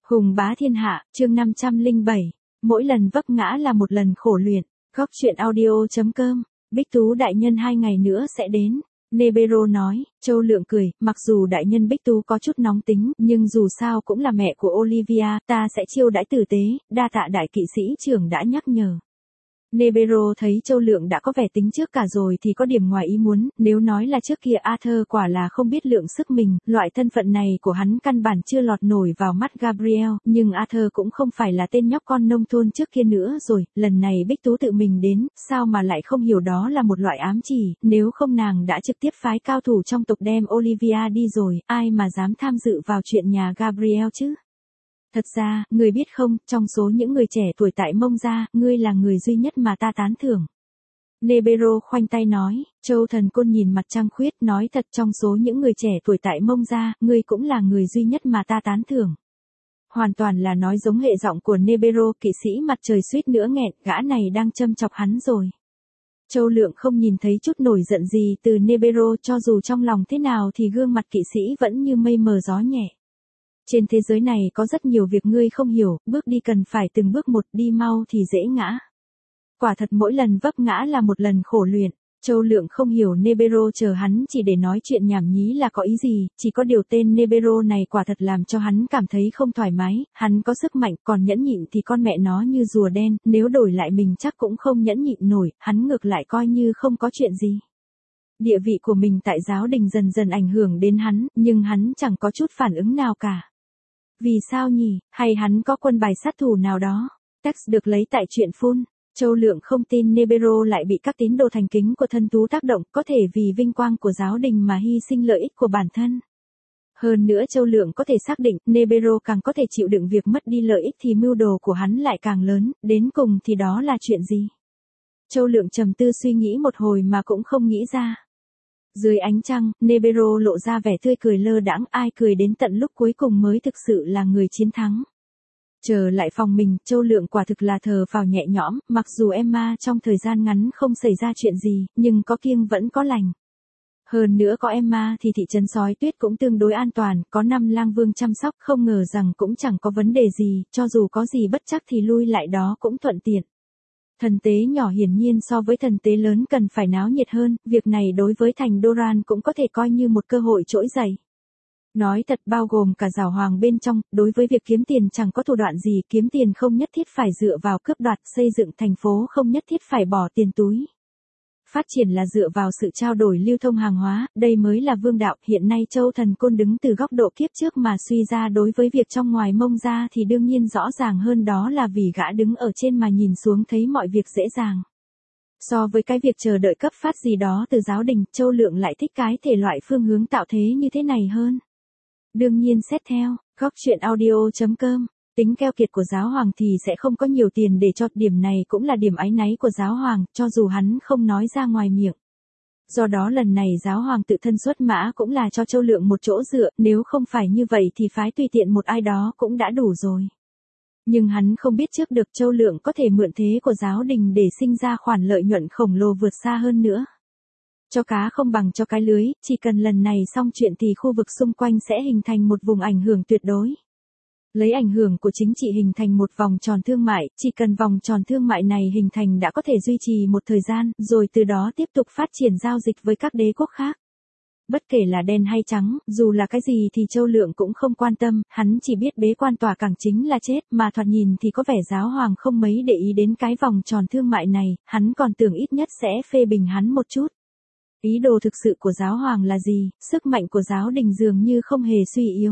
Hùng bá thiên hạ, chương 507. Mỗi lần vấp ngã là một lần khổ luyện. Góc chuyện audio.com. Bích Tú đại nhân 2 ngày nữa sẽ đến. Nebero nói. Châu Lượng cười, mặc dù đại nhân Bích Tú có chút nóng tính, nhưng dù sao cũng là mẹ của Olivia, ta sẽ chiêu đãi tử tế, đa tạ đại kỵ sĩ trưởng đã nhắc nhở. Nebero thấy Châu Lượng đã có vẻ tính trước cả rồi thì có điểm ngoài ý muốn, nếu nói là trước kia Arthur quả là không biết lượng sức mình, loại thân phận này của hắn căn bản chưa lọt nổi vào mắt Gabriel, nhưng Arthur cũng không phải là tên nhóc con nông thôn trước kia nữa rồi, lần này Bích Tú tự mình đến, sao mà lại không hiểu đó là một loại ám chỉ, nếu không nàng đã trực tiếp phái cao thủ trong tộc đem Olivia đi rồi, ai mà dám tham dự vào chuyện nhà Gabriel chứ? Thật ra, người biết không, trong số những người trẻ tuổi tại Mông gia, ngươi là người duy nhất mà ta tán thưởng. Nebero khoanh tay nói, Châu Thần Côn nhìn mặt trăng khuyết nói thật trong số những người trẻ tuổi tại Mông gia, ngươi cũng là người duy nhất mà ta tán thưởng. Hoàn toàn là nói giống hệ giọng của Nebero, kỵ sĩ mặt trời suýt nữa nghẹn, gã này đang châm chọc hắn rồi. Châu Lượng không nhìn thấy chút nổi giận gì từ Nebero, cho dù trong lòng thế nào thì gương mặt kỵ sĩ vẫn như mây mờ gió nhẹ. Trên thế giới này có rất nhiều việc ngươi không hiểu, bước đi cần phải từng bước một, đi mau thì dễ ngã. Quả thật mỗi lần vấp ngã là một lần khổ luyện. Châu Lượng không hiểu Nebero chờ hắn chỉ để nói chuyện nhảm nhí là có ý gì, chỉ có điều tên Nebero này quả thật làm cho hắn cảm thấy không thoải mái, hắn có sức mạnh, còn nhẫn nhịn thì con mẹ nó như rùa đen, nếu đổi lại mình chắc cũng không nhẫn nhịn nổi, hắn ngược lại coi như không có chuyện gì. Địa vị của mình tại giáo đình dần dần ảnh hưởng đến hắn, nhưng hắn chẳng có chút phản ứng nào cả. Vì sao nhỉ, hay hắn có quân bài sát thủ nào đó? Text được lấy tại truyện Phun. Châu Lượng không tin Nebero lại bị các tín đồ thành kính của thân tú tác động, có thể vì vinh quang của giáo đình mà hy sinh lợi ích của bản thân. Hơn nữa Châu Lượng có thể xác định, Nebero càng có thể chịu đựng việc mất đi lợi ích thì mưu đồ của hắn lại càng lớn, đến cùng thì đó là chuyện gì? Châu Lượng trầm tư suy nghĩ một hồi mà cũng không nghĩ ra. Dưới ánh trăng, Nebero lộ ra vẻ tươi cười lơ đãng, ai cười đến tận lúc cuối cùng mới thực sự là người chiến thắng. Trở lại phòng mình, Châu Lượng quả thực là thở phào nhẹ nhõm, mặc dù Emma trong thời gian ngắn không xảy ra chuyện gì, nhưng có kiêng vẫn có lành. Hơn nữa có Emma thì thị trấn Sói Tuyết cũng tương đối an toàn, có 5 lang vương chăm sóc, không ngờ rằng cũng chẳng có vấn đề gì, cho dù có gì bất trắc thì lui lại đó cũng thuận tiện. Thần tế nhỏ hiển nhiên so với thần tế lớn cần phải náo nhiệt hơn, việc này đối với thành Doran cũng có thể coi như một cơ hội trỗi dậy. Nói thật bao gồm cả giảo hoàng bên trong, đối với việc kiếm tiền chẳng có thủ đoạn gì, kiếm tiền không nhất thiết phải dựa vào cướp đoạt, xây dựng thành phố không nhất thiết phải bỏ tiền túi. Phát triển là dựa vào sự trao đổi lưu thông hàng hóa, đây mới là vương đạo, hiện nay Châu Thần Côn đứng từ góc độ kiếp trước mà suy ra đối với việc trong ngoài Mông ra thì đương nhiên rõ ràng hơn đó là vì gã đứng ở trên mà nhìn xuống thấy mọi việc dễ dàng. So với cái việc chờ đợi cấp phát gì đó từ giáo đình, Châu Lượng lại thích cái thể loại phương hướng tạo thế như thế này hơn. Đương nhiên xét theo, góc chuyện audio.com. Tính keo kiệt của giáo hoàng thì sẽ không có nhiều tiền để cho, điểm này cũng là điểm áy náy của giáo hoàng, cho dù hắn không nói ra ngoài miệng. Do đó lần này giáo hoàng tự thân xuất mã cũng là cho Châu Lượng một chỗ dựa, nếu không phải như vậy thì phái tùy tiện một ai đó cũng đã đủ rồi. Nhưng hắn không biết trước được Châu Lượng có thể mượn thế của giáo đình để sinh ra khoản lợi nhuận khổng lồ vượt xa hơn nữa. Cho cá không bằng cho cái lưới, chỉ cần lần này xong chuyện thì khu vực xung quanh sẽ hình thành một vùng ảnh hưởng tuyệt đối. Lấy ảnh hưởng của chính trị hình thành một vòng tròn thương mại, chỉ cần vòng tròn thương mại này hình thành đã có thể duy trì một thời gian, rồi từ đó tiếp tục phát triển giao dịch với các đế quốc khác. Bất kể là đen hay trắng, dù là cái gì thì Châu Lượng cũng không quan tâm, hắn chỉ biết bế quan tòa cảng chính là chết, mà thoạt nhìn thì có vẻ giáo hoàng không mấy để ý đến cái vòng tròn thương mại này, hắn còn tưởng ít nhất sẽ phê bình hắn một chút. Ý đồ thực sự của giáo hoàng là gì, sức mạnh của giáo đình dường như không hề suy yếu.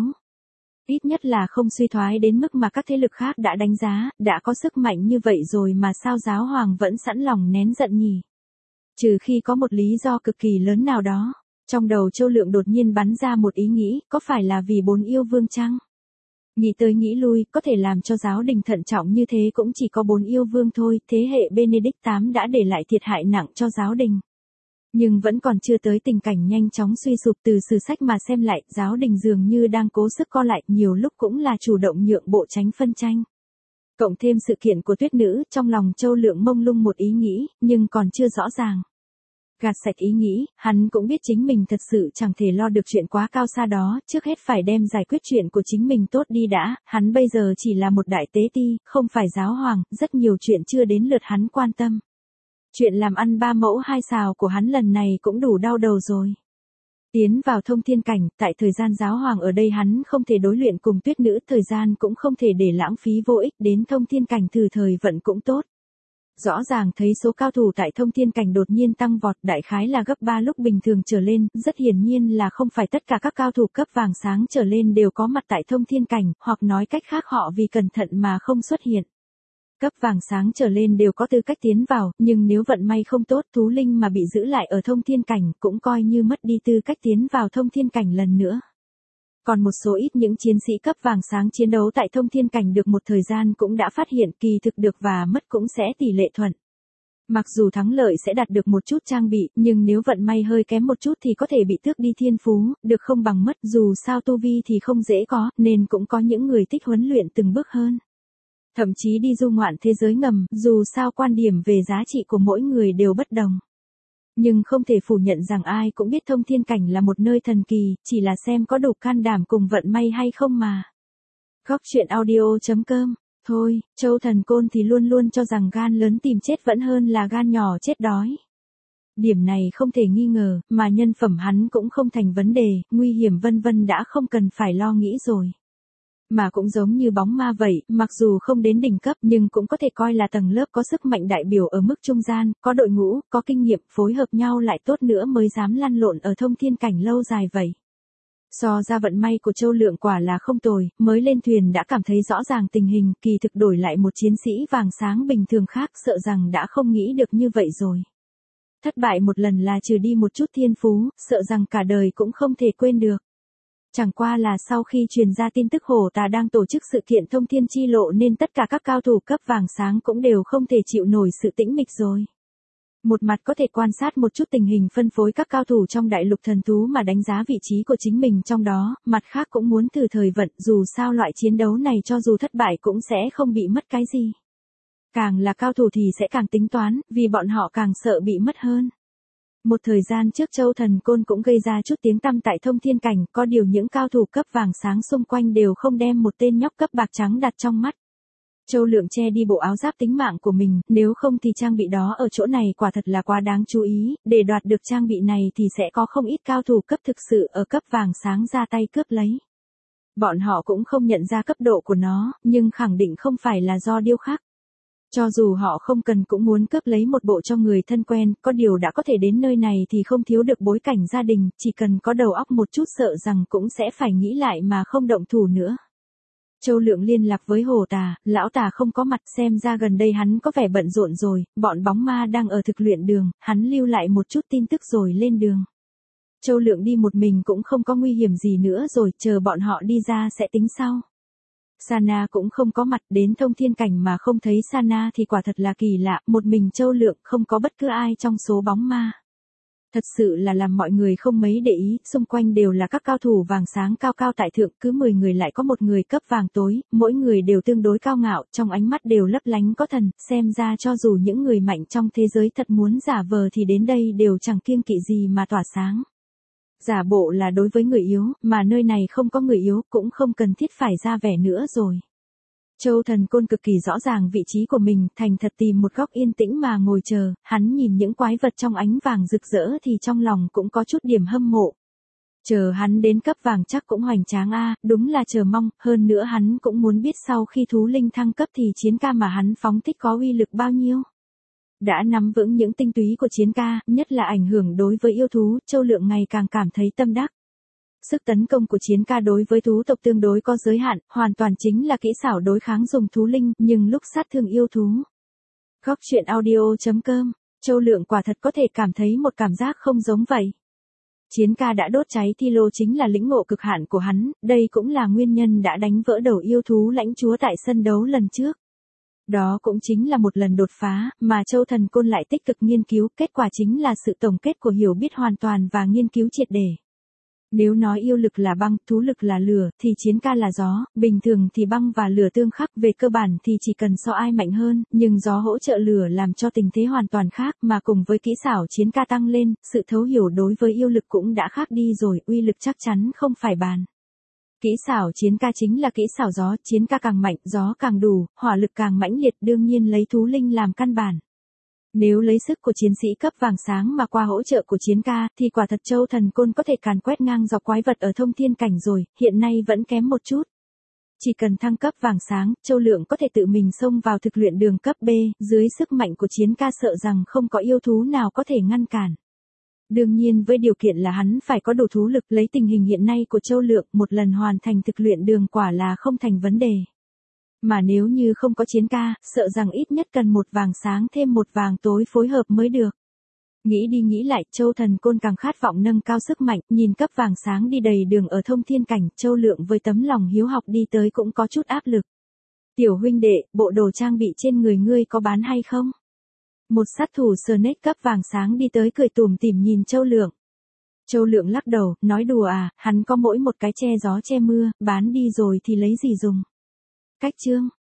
Ít nhất là không suy thoái đến mức mà các thế lực khác đã đánh giá, đã có sức mạnh như vậy rồi mà sao giáo hoàng vẫn sẵn lòng nén giận nhỉ? Trừ khi có một lý do cực kỳ lớn nào đó. Trong đầu Châu Lượng đột nhiên bắn ra một ý nghĩ, có phải là vì 4 yêu vương chăng? Nghĩ tới nghĩ lui, có thể làm cho giáo đình thận trọng như thế cũng chỉ có 4 yêu vương thôi, thế hệ Benedict VIII đã để lại thiệt hại nặng cho giáo đình. Nhưng vẫn còn chưa tới tình cảnh nhanh chóng suy sụp, từ sử sách mà xem lại, giáo đình dường như đang cố sức co lại, nhiều lúc cũng là chủ động nhượng bộ tránh phân tranh. Cộng thêm sự kiện của tuyết nữ, trong lòng Châu Lượng mông lung một ý nghĩ, nhưng còn chưa rõ ràng. Gạt sạch ý nghĩ, hắn cũng biết chính mình thật sự chẳng thể lo được chuyện quá cao xa đó, trước hết phải đem giải quyết chuyện của chính mình tốt đi đã, hắn bây giờ chỉ là một đại tế ti, không phải giáo hoàng, rất nhiều chuyện chưa đến lượt hắn quan tâm. Chuyện làm ăn 3 mẫu 2 xào của hắn lần này cũng đủ đau đầu rồi. Tiến vào thông thiên cảnh, tại thời gian giáo hoàng ở đây hắn không thể đối luyện cùng tuyết nữ, thời gian cũng không thể để lãng phí vô ích, đến thông thiên cảnh thử thời vận cũng tốt. Rõ ràng thấy số cao thủ tại thông thiên cảnh đột nhiên tăng vọt, đại khái là gấp 3 lúc bình thường trở lên, rất hiển nhiên là không phải tất cả các cao thủ cấp vàng sáng trở lên đều có mặt tại thông thiên cảnh, hoặc nói cách khác họ vì cẩn thận mà không xuất hiện. Cấp vàng sáng trở lên đều có tư cách tiến vào, nhưng nếu vận may không tốt, thú linh mà bị giữ lại ở thông thiên cảnh cũng coi như mất đi tư cách tiến vào thông thiên cảnh lần nữa. Còn một số ít những chiến sĩ cấp vàng sáng chiến đấu tại thông thiên cảnh được một thời gian cũng đã phát hiện kỳ thực được và mất cũng sẽ tỷ lệ thuận. Mặc dù thắng lợi sẽ đạt được một chút trang bị, nhưng nếu vận may hơi kém một chút thì có thể bị tước đi thiên phú, được không bằng mất, dù sao tu vi thì không dễ có, nên cũng có những người thích huấn luyện từng bước hơn. Thậm chí đi du ngoạn thế giới ngầm, dù sao quan điểm về giá trị của mỗi người đều bất đồng. Nhưng không thể phủ nhận rằng ai cũng biết thông thiên cảnh là một nơi thần kỳ, chỉ là xem có đủ can đảm cùng vận may hay không mà. Góc chuyện audio.com. Thôi, Châu Thần Côn thì luôn luôn cho rằng gan lớn tìm chết vẫn hơn là gan nhỏ chết đói. Điểm này không thể nghi ngờ, mà nhân phẩm hắn cũng không thành vấn đề, nguy hiểm vân vân đã không cần phải lo nghĩ rồi. Mà cũng giống như bóng ma vậy, mặc dù không đến đỉnh cấp nhưng cũng có thể coi là tầng lớp có sức mạnh đại biểu ở mức trung gian, có đội ngũ, có kinh nghiệm, phối hợp nhau lại tốt nữa mới dám lăn lộn ở thông thiên cảnh lâu dài vậy. So ra vận may của Châu Lượng quả là không tồi, mới lên thuyền đã cảm thấy rõ ràng tình hình, kỳ thực đổi lại một chiến sĩ vàng sáng bình thường khác sợ rằng đã không nghĩ được như vậy rồi. Thất bại một lần là trừ đi một chút thiên phú, sợ rằng cả đời cũng không thể quên được. Chẳng qua là sau khi truyền ra tin tức Hổ Tà đang tổ chức sự kiện thông thiên chi lộ nên tất cả các cao thủ cấp vàng sáng cũng đều không thể chịu nổi sự tĩnh mịch rồi. Một mặt có thể quan sát một chút tình hình phân phối các cao thủ trong đại lục thần thú mà đánh giá vị trí của chính mình trong đó, mặt khác cũng muốn thử thời vận, dù sao loại chiến đấu này cho dù thất bại cũng sẽ không bị mất cái gì. Càng là cao thủ thì sẽ càng tính toán, vì bọn họ càng sợ bị mất hơn. Một thời gian trước Châu Thần Côn cũng gây ra chút tiếng tăm tại thông thiên cảnh, có điều những cao thủ cấp vàng sáng xung quanh đều không đem một tên nhóc cấp bạc trắng đặt trong mắt. Châu Lượng che đi bộ áo giáp tính mạng của mình, nếu không thì trang bị đó ở chỗ này quả thật là quá đáng chú ý, để đoạt được trang bị này thì sẽ có không ít cao thủ cấp thực sự ở cấp vàng sáng ra tay cướp lấy. Bọn họ cũng không nhận ra cấp độ của nó, nhưng khẳng định không phải là do điêu khắc. Cho dù họ không cần cũng muốn cướp lấy một bộ cho người thân quen, có điều đã có thể đến nơi này thì không thiếu được bối cảnh gia đình, chỉ cần có đầu óc một chút sợ rằng cũng sẽ phải nghĩ lại mà không động thủ nữa. Châu Lượng liên lạc với Hổ Tà, lão Tà không có mặt, xem ra gần đây hắn có vẻ bận rộn rồi, bọn bóng ma đang ở thực luyện đường, hắn lưu lại một chút tin tức rồi lên đường. Châu Lượng đi một mình cũng không có nguy hiểm gì nữa rồi, chờ bọn họ đi ra sẽ tính sau. Sana cũng không có mặt, đến thông thiên cảnh mà không thấy Sana thì quả thật là kỳ lạ, một mình Châu Lượng không có bất cứ ai trong số bóng ma. Thật sự là làm mọi người không mấy để ý, xung quanh đều là các cao thủ vàng sáng cao cao tại thượng, cứ 10 người lại có một người cấp vàng tối, mỗi người đều tương đối cao ngạo, trong ánh mắt đều lấp lánh có thần, xem ra cho dù những người mạnh trong thế giới thật muốn giả vờ thì đến đây đều chẳng kiêng kỵ gì mà tỏa sáng. Giả bộ là đối với người yếu, mà nơi này không có người yếu, cũng không cần thiết phải ra vẻ nữa rồi. Châu Thần Côn cực kỳ rõ ràng vị trí của mình, thành thật tìm một góc yên tĩnh mà ngồi chờ, hắn nhìn những quái vật trong ánh vàng rực rỡ thì trong lòng cũng có chút điểm hâm mộ. Chờ hắn đến cấp vàng chắc cũng hoành tráng a, đúng là chờ mong, hơn nữa hắn cũng muốn biết sau khi thú linh thăng cấp thì chiến ca mà hắn phóng thích có uy lực bao nhiêu. Đã nắm vững những tinh túy của chiến ca, nhất là ảnh hưởng đối với yêu thú, Châu Lượng ngày càng cảm thấy tâm đắc. Sức tấn công của chiến ca đối với thú tộc tương đối có giới hạn, hoàn toàn chính là kỹ xảo đối kháng dùng thú linh, nhưng lúc sát thương yêu thú. Góc chuyện audio.com, Châu Lượng quả thật có thể cảm thấy một cảm giác không giống vậy. Chiến ca đã đốt cháy thi lô chính là lĩnh ngộ cực hạn của hắn, đây cũng là nguyên nhân đã đánh vỡ đầu yêu thú lãnh chúa tại sân đấu lần trước. Đó cũng chính là một lần đột phá, mà Châu Thần Côn lại tích cực nghiên cứu, kết quả chính là sự tổng kết của hiểu biết hoàn toàn và nghiên cứu triệt để. Nếu nói yêu lực là băng, thú lực là lửa, thì chiến ca là gió, bình thường thì băng và lửa tương khắc, về cơ bản thì chỉ cần so ai mạnh hơn, nhưng gió hỗ trợ lửa làm cho tình thế hoàn toàn khác, mà cùng với kỹ xảo chiến ca tăng lên, sự thấu hiểu đối với yêu lực cũng đã khác đi rồi, uy lực chắc chắn không phải bàn. Kỹ xảo chiến ca chính là kỹ xảo gió, chiến ca càng mạnh, gió càng đủ, hỏa lực càng mãnh liệt, đương nhiên lấy thú linh làm căn bản. Nếu lấy sức của chiến sĩ cấp vàng sáng mà qua hỗ trợ của chiến ca, thì quả thật Châu Thần Côn có thể càn quét ngang dọc quái vật ở thông thiên cảnh rồi, hiện nay vẫn kém một chút. Chỉ cần thăng cấp vàng sáng, Châu Lượng có thể tự mình xông vào thực luyện đường cấp B, dưới sức mạnh của chiến ca sợ rằng không có yêu thú nào có thể ngăn cản. Đương nhiên với điều kiện là hắn phải có đủ thú lực, lấy tình hình hiện nay của Châu Lượng, một lần hoàn thành thực luyện đường quả là không thành vấn đề. Mà nếu như không có chiến ca, sợ rằng ít nhất cần một vàng sáng thêm một vàng tối phối hợp mới được. Nghĩ đi nghĩ lại, Châu Thần Côn càng khát vọng nâng cao sức mạnh, nhìn cấp vàng sáng đi đầy đường ở thông thiên cảnh, Châu Lượng với tấm lòng hiếu học đi tới cũng có chút áp lực. Tiểu huynh đệ, bộ đồ trang bị trên người ngươi có bán hay không? Một sát thủ Snake cấp vàng sáng đi tới cười tủm tỉm nhìn Châu Lượng. Châu Lượng lắc đầu, nói đùa à, hắn có mỗi một cái che gió che mưa, bán đi rồi thì lấy gì dùng. Cách chương.